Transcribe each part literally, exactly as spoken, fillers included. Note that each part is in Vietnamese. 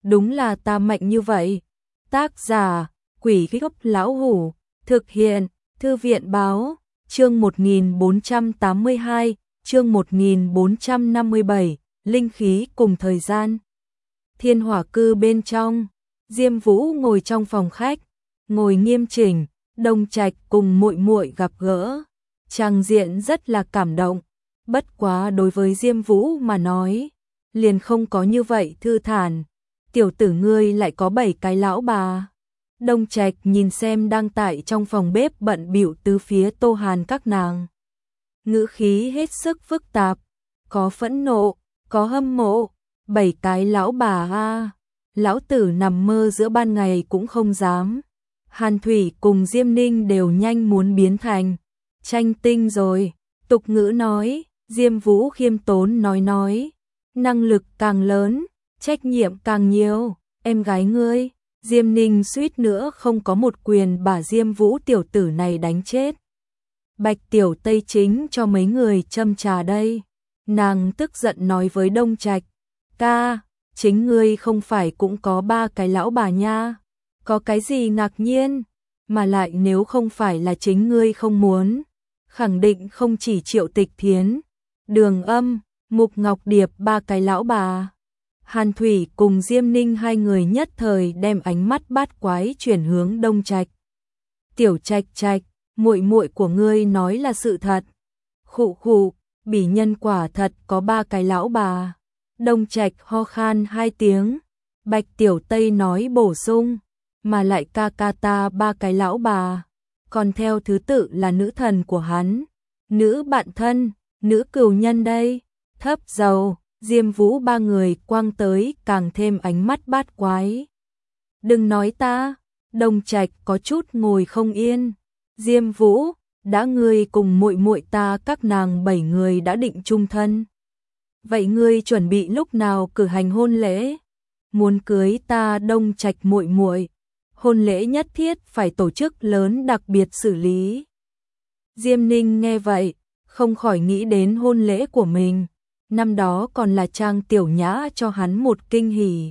đúng là ta mạnh như vậy. Tác giả, Quỷ Gốc Lão Hủ, thực hiện, Thư viện Báo, chương một nghìn bốn trăm tám mươi hai, chương một nghìn bốn trăm năm mươi bảy, linh khí cùng thời gian. Thiên Hỏa Cư bên trong, Diêm Vũ ngồi trong phòng khách, ngồi nghiêm chỉnh, Đông Trạch cùng muội muội gặp gỡ, trang diện rất là cảm động, bất quá đối với Diêm Vũ mà nói, liền không có như vậy thư thản. Tiểu tử ngươi lại có bảy cái lão bà. Đông Trạch nhìn xem đang tại trong phòng bếp bận bịu tứ phía Tô Hàn các nàng. Ngữ khí hết sức phức tạp, có phẫn nộ, có hâm mộ, bảy cái lão bà a, lão tử nằm mơ giữa ban ngày cũng không dám. Hàn Thủy cùng Diêm Ninh đều nhanh muốn biến thành tranh tinh rồi. Tục ngữ nói, Diêm Vũ khiêm tốn nói nói, năng lực càng lớn, trách nhiệm càng nhiều, em gái ngươi. Diêm Ninh suýt nữa không có một quyền bả Diêm Vũ tiểu tử này đánh chết. Bạch Tiểu Tây chính cho mấy người châm trà đây. Nàng tức giận nói với Đông Trạch, ca, chính ngươi không phải cũng có ba cái lão bà nha, có cái gì ngạc nhiên, mà lại nếu không phải là chính ngươi không muốn, khẳng định không chỉ Triệu Tịch Thiến, Đường Âm, Mục Ngọc Điệp ba cái lão bà. Hàn Thủy cùng Diêm Ninh hai người nhất thời đem ánh mắt bát quái chuyển hướng Đông Trạch. Tiểu Trạch Trạch, muội muội của ngươi nói là sự thật. Khụ khụ, bỉ nhân quả thật có ba cái lão bà. Đông Trạch ho khan hai tiếng. Bạch Tiểu Tây nói bổ sung, mà lại ca ca ta ba cái lão bà, còn theo thứ tự là nữ thần của hắn, nữ bạn thân, nữ cừu nhân đây. Thấp dầu, Diêm Vũ ba người quang tới càng thêm ánh mắt bát quái. Đừng nói ta. Đông Trạch có chút ngồi không yên. Diêm Vũ, đã ngươi cùng muội muội ta các nàng bảy người đã định chung thân, vậy ngươi chuẩn bị lúc nào cử hành hôn lễ? Muốn cưới ta Đông Trạch muội muội, hôn lễ nhất thiết phải tổ chức lớn đặc biệt xử lý. Diêm Ninh nghe vậy, không khỏi nghĩ đến hôn lễ của mình, năm đó còn là Trang Tiểu Nhã cho hắn một kinh hỉ.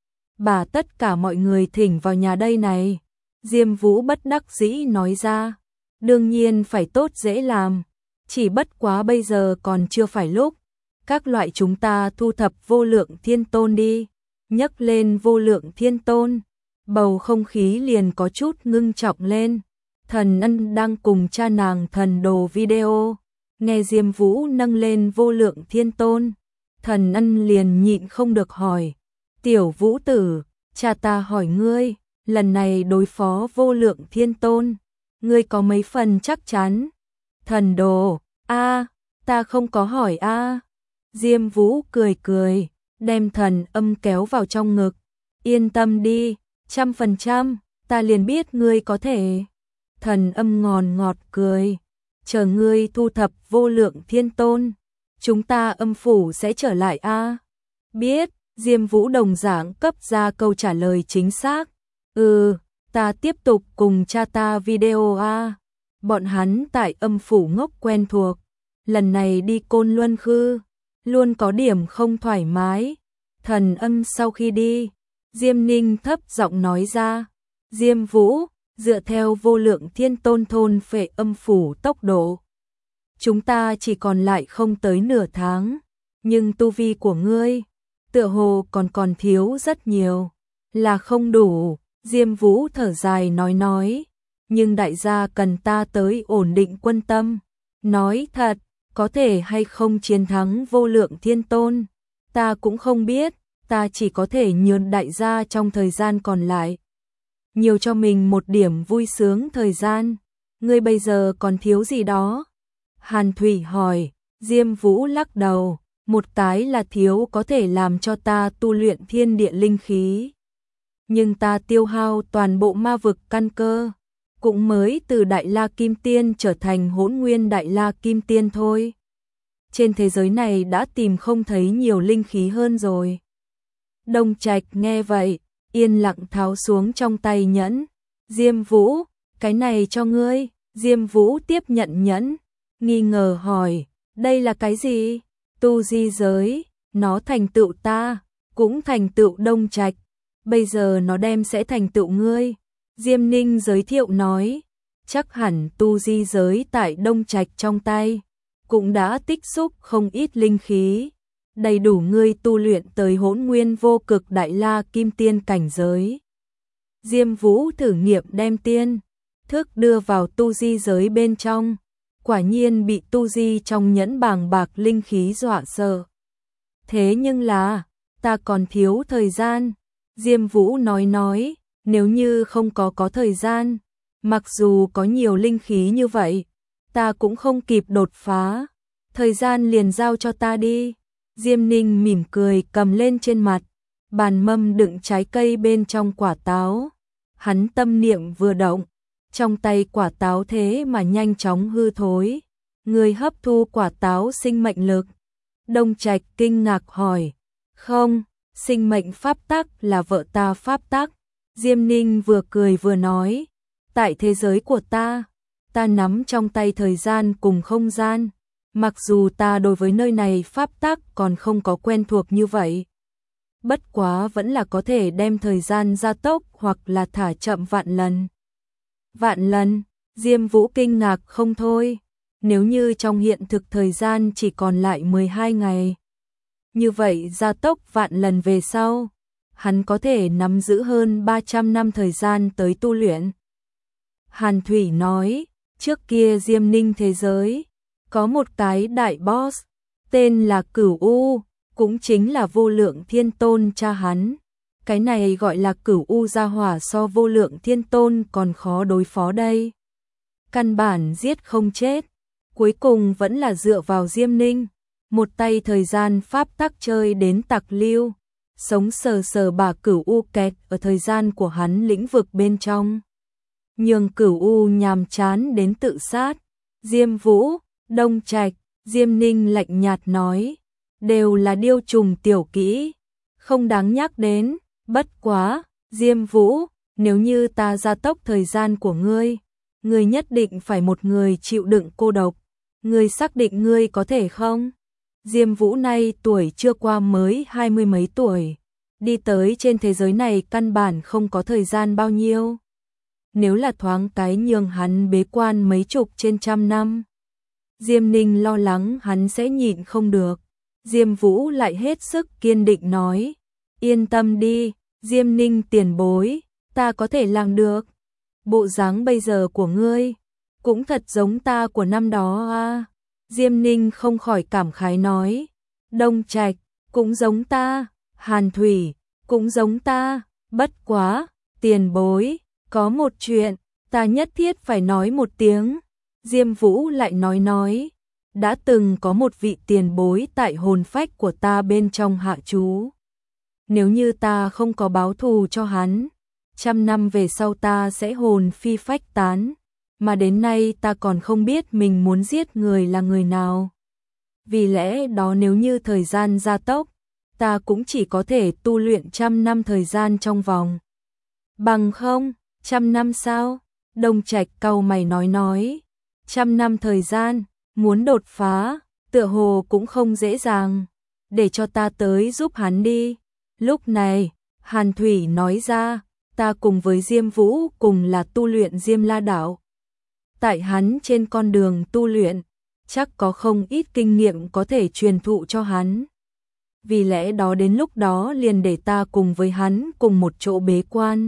Bà tất cả mọi người thỉnh vào nhà đây này. Diêm Vũ bất đắc dĩ nói ra, đương nhiên phải tốt dễ làm, chỉ bất quá bây giờ còn chưa phải lúc. Các loại chúng ta thu thập Vô Lượng Thiên Tôn đi. Nhấc lên Vô Lượng Thiên Tôn, bầu không khí liền có chút ngưng trọng lên. Thần Ân đang cùng cha nàng thần đồ video, nghe Diêm Vũ nâng lên Vô Lượng Thiên Tôn, Thần Ân liền nhịn không được hỏi, tiểu Vũ tử, cha ta hỏi ngươi, lần này đối phó Vô Lượng Thiên Tôn, ngươi có mấy phần chắc chắn? Thần đồ, a, ta không có hỏi a. Diêm Vũ cười cười, đem Thần Âm kéo vào trong ngực, yên tâm đi, trăm phần trăm, ta liền biết ngươi có thể. Thần Âm ngòn ngọt cười, chờ ngươi thu thập Vô Lượng Thiên Tôn, chúng ta âm phủ sẽ trở lại a. Biết. Diêm Vũ đồng dạng cấp ra câu trả lời chính xác. Ừ, ta tiếp tục cùng cha ta video a. Bọn hắn tại âm phủ ngốc quen thuộc, lần này đi Côn Luân Khư, luôn có điểm không thoải mái. Thần Âm sau khi đi, Diêm Ninh thấp giọng nói ra, Diêm Vũ, dựa theo Vô Lượng Thiên Tôn thôn phệ âm phủ tốc độ, chúng ta chỉ còn lại không tới nửa tháng, nhưng tu vi của ngươi tựa hồ còn còn thiếu rất nhiều, là không đủ. Diêm Vũ thở dài nói nói, nhưng đại gia cần ta tới ổn định quân tâm. Nói thật, có thể hay không chiến thắng Vô Lượng Thiên Tôn, ta cũng không biết, ta chỉ có thể nhường đại gia trong thời gian còn lại, nhiều cho mình một điểm vui sướng thời gian. Ngươi bây giờ còn thiếu gì đó? Hàn Thủy hỏi. Diêm Vũ lắc đầu, một cái là thiếu có thể làm cho ta tu luyện thiên địa linh khí, nhưng ta tiêu hao toàn bộ ma vực căn cơ, cũng mới từ Đại La Kim Tiên trở thành Hỗn Nguyên Đại La Kim Tiên thôi. Trên thế giới này đã tìm không thấy nhiều linh khí hơn rồi. Đông Trạch nghe vậy, yên lặng tháo xuống trong tay nhẫn. Diêm Vũ, cái này cho ngươi. Diêm Vũ tiếp nhận nhẫn, nghi ngờ hỏi, đây là cái gì? Tu di giới, nó thành tựu ta, cũng thành tựu Đông Trạch. bây giờ nó đem sẽ thành tựu ngươi. Diêm Ninh giới thiệu nói, chắc hẳn tu di giới tại Đông Trạch trong tay, cũng đã tích xúc không ít linh khí, đầy đủ ngươi tu luyện tới hỗn nguyên vô cực đại la kim tiên cảnh giới. Diêm Vũ thử nghiệm đem tiên thức đưa vào tu di giới bên trong, quả nhiên bị tu di trong nhẫn bàng bạc linh khí dọa sợ. Thế nhưng là, ta còn thiếu thời gian, Diêm Vũ nói nói, nếu như không có có thời gian, mặc dù có nhiều linh khí như vậy, ta cũng không kịp đột phá, thời gian liền giao cho ta đi. Diêm Ninh mỉm cười cầm lên trên mặt, bàn mâm đựng trái cây bên trong quả táo. Hắn tâm niệm vừa động, trong tay quả táo thế mà nhanh chóng hư thối. Người hấp thu quả táo sinh mệnh lực. Đông Trạch kinh ngạc hỏi, không, sinh mệnh pháp tắc là vợ ta pháp tắc. Diêm Ninh vừa cười vừa nói, tại thế giới của ta, ta nắm trong tay thời gian cùng không gian. Mặc dù ta đối với nơi này pháp tắc còn không có quen thuộc như vậy, bất quá vẫn là có thể đem thời gian gia tốc hoặc là thả chậm vạn lần. Vạn lần, Diêm Vũ kinh ngạc không thôi, nếu như trong hiện thực thời gian chỉ còn lại mười hai ngày. Như vậy gia tốc vạn lần về sau, hắn có thể nắm giữ hơn ba trăm năm thời gian tới tu luyện. Hàn Thủy nói, trước kia Diêm Ninh thế giới, có một cái đại boss, tên là Cửu U, cũng chính là Vô Lượng Thiên Tôn cha hắn. Cái này gọi là Cửu U gia hỏa so Vô Lượng Thiên Tôn còn khó đối phó đây. Căn bản giết không chết, cuối cùng vẫn là dựa vào Diêm Ninh, một tay thời gian pháp tắc chơi đến tặc lưu, sống sờ sờ bà Cửu U kẹt ở thời gian của hắn lĩnh vực bên trong. Nhường Cửu U nhàm chán đến tự sát. Diêm Vũ, Đông Trạch, Diêm Ninh lạnh nhạt nói, đều là điêu trùng tiểu kỹ, không đáng nhắc đến. Bất quá, Diêm Vũ, nếu như ta gia tốc thời gian của ngươi, ngươi nhất định phải một người chịu đựng cô độc. Ngươi xác định ngươi có thể không? Diêm Vũ nay tuổi chưa qua mới hai mươi mấy tuổi, đi tới trên thế giới này căn bản không có thời gian bao nhiêu. Nếu là thoáng cái nhường hắn bế quan mấy chục trên trăm năm, Diêm Ninh lo lắng hắn sẽ nhịn không được. Diêm Vũ lại hết sức kiên định nói, yên tâm đi, Diêm Ninh tiền bối, ta có thể làm được. Bộ dáng bây giờ của ngươi, cũng thật giống ta của năm đó à. Diêm Ninh không khỏi cảm khái nói, Đông Trạch, cũng giống ta, Hàn Thủy, cũng giống ta, bất quá, tiền bối, có một chuyện, ta nhất thiết phải nói một tiếng. Diêm Vũ lại nói nói, đã từng có một vị tiền bối tại hồn phách của ta bên trong hạ chú. Nếu như ta không có báo thù cho hắn, trăm năm về sau ta sẽ hồn phi phách tán, mà đến nay ta còn không biết mình muốn giết người là người nào. Vì lẽ đó nếu như thời gian gia tốc, ta cũng chỉ có thể tu luyện trăm năm thời gian trong vòng. Bằng không, trăm năm sao? Đông Trạch cau mày nói nói, trăm năm thời gian, muốn đột phá, tựa hồ cũng không dễ dàng, để cho ta tới giúp hắn đi. Lúc này, Hàn Thủy nói ra, ta cùng với Diêm Vũ cùng là tu luyện Diêm La Đạo. Tại hắn trên con đường tu luyện, chắc có không ít kinh nghiệm có thể truyền thụ cho hắn. Vì lẽ đó đến lúc đó liền để ta cùng với hắn cùng một chỗ bế quan.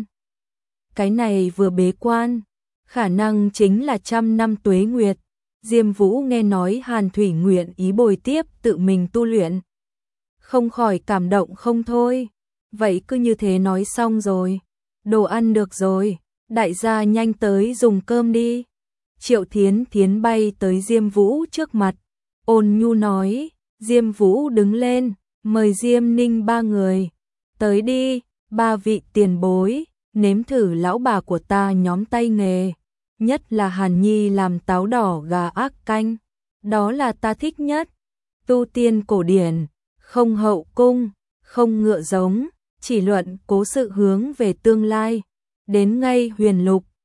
Cái này vừa bế quan, khả năng chính là trăm năm tuế nguyệt. Diêm Vũ nghe nói Hàn Thủy nguyện ý bồi tiếp tự mình tu luyện, không khỏi cảm động không thôi. Vậy cứ như thế nói xong rồi, đồ ăn được rồi, đại gia nhanh tới dùng cơm đi. Triệu Thiến Thiến bay tới Diêm Vũ trước mặt, ôn nhu nói. Diêm Vũ đứng lên, mời Diêm Ninh ba người, tới đi, ba vị tiền bối, nếm thử lão bà của ta nhóm tay nghề, nhất là Hàn Nhi làm táo đỏ gà ác canh, đó là ta thích nhất. Tu tiên cổ điển, không hậu cung, không ngựa giống, chỉ luận cố sự hướng về tương lai, đến ngay huyền lục,